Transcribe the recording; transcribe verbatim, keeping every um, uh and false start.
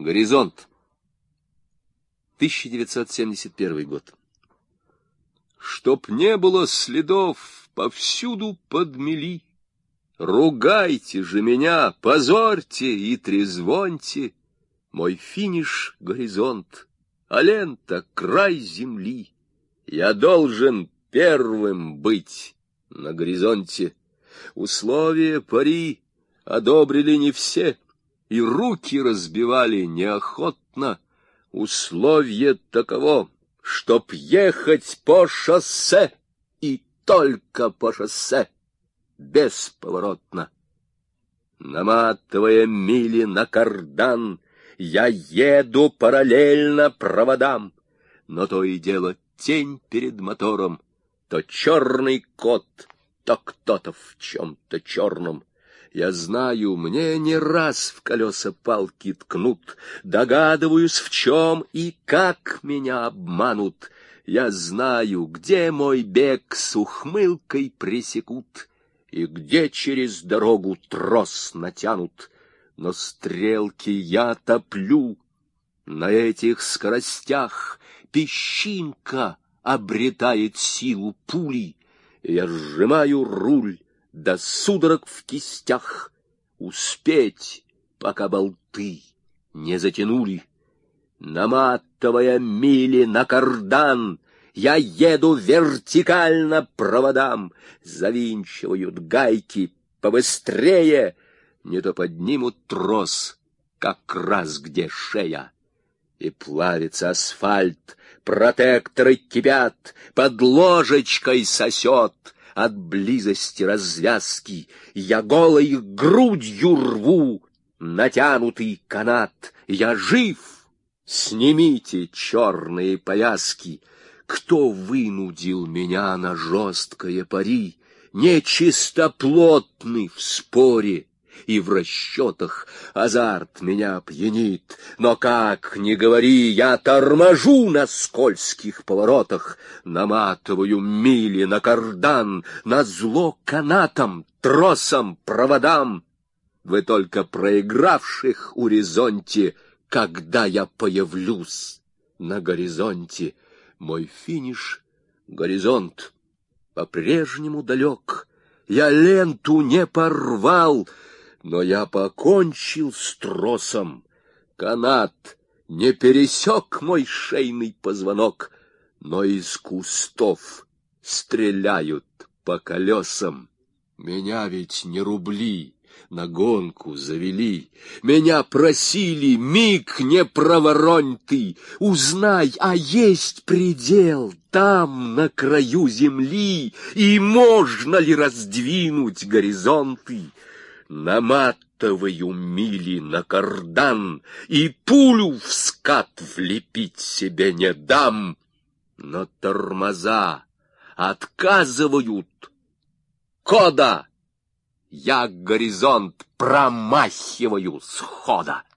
Горизонт. тысяча девятьсот семьдесят первый год. Чтоб не было следов, повсюду подмели. Ругайте же меня, позорьте и трезвоньте. Мой финиш — горизонт, а лента — край земли. Я должен первым быть на горизонте. Условия пари одобрили не все, и руки разбивали неохотно. Условие таково, чтоб ехать по шоссе, и только по шоссе, бесповоротно. Наматывая мили на кардан, я еду параллельно проводам, но то и дело тень перед мотором, то черный кот, то кто-то в чем-то черном. Я знаю, мне не раз в колеса палки ткнут, догадываюсь, в чем и как меня обманут. Я знаю, где мой бег с ухмылкой пресекут, и где через дорогу трос натянут. Но стрелки я топлю на этих скоростях, песчинка обретает силу пули. Я сжимаю руль до судорог в кистях, успеть, пока болты не затянули. Наматывая мили на кардан, я еду вертикально проводам. Завинчивают гайки побыстрее, не то поднимут трос, как раз где шея. И плавится асфальт, протекторы кипят, под ложечкой сосет. От близости развязки я голой грудью рву натянутый канат. Я жив, снимите черные повязки. Кто вынудил меня на жесткое пари? Нечистоплотный в споре и в расчетах, азарт меня пьянит, но как ни говори, я торможу на скользких поворотах, наматываю мили на кардан, назло канатам, тросам, проводам. Вы только проигравших у горизонте, когда я появлюсь на горизонте. Мой финиш — горизонт, по-прежнему далек. Я ленту не порвал, но я покончил с тросом. Канат не пересек мой шейный позвонок, но из кустов стреляют по колесам. Меня ведь не рубли на гонку завели. Меня просили, миг не проворонь ты, узнай, а есть предел там, на краю земли, и можно ли раздвинуть горизонты. Наматываю мили на кардан, и пулю в скат влепить себе не дам. Но тормоза отказывают кода. Я горизонт промахиваю с хода.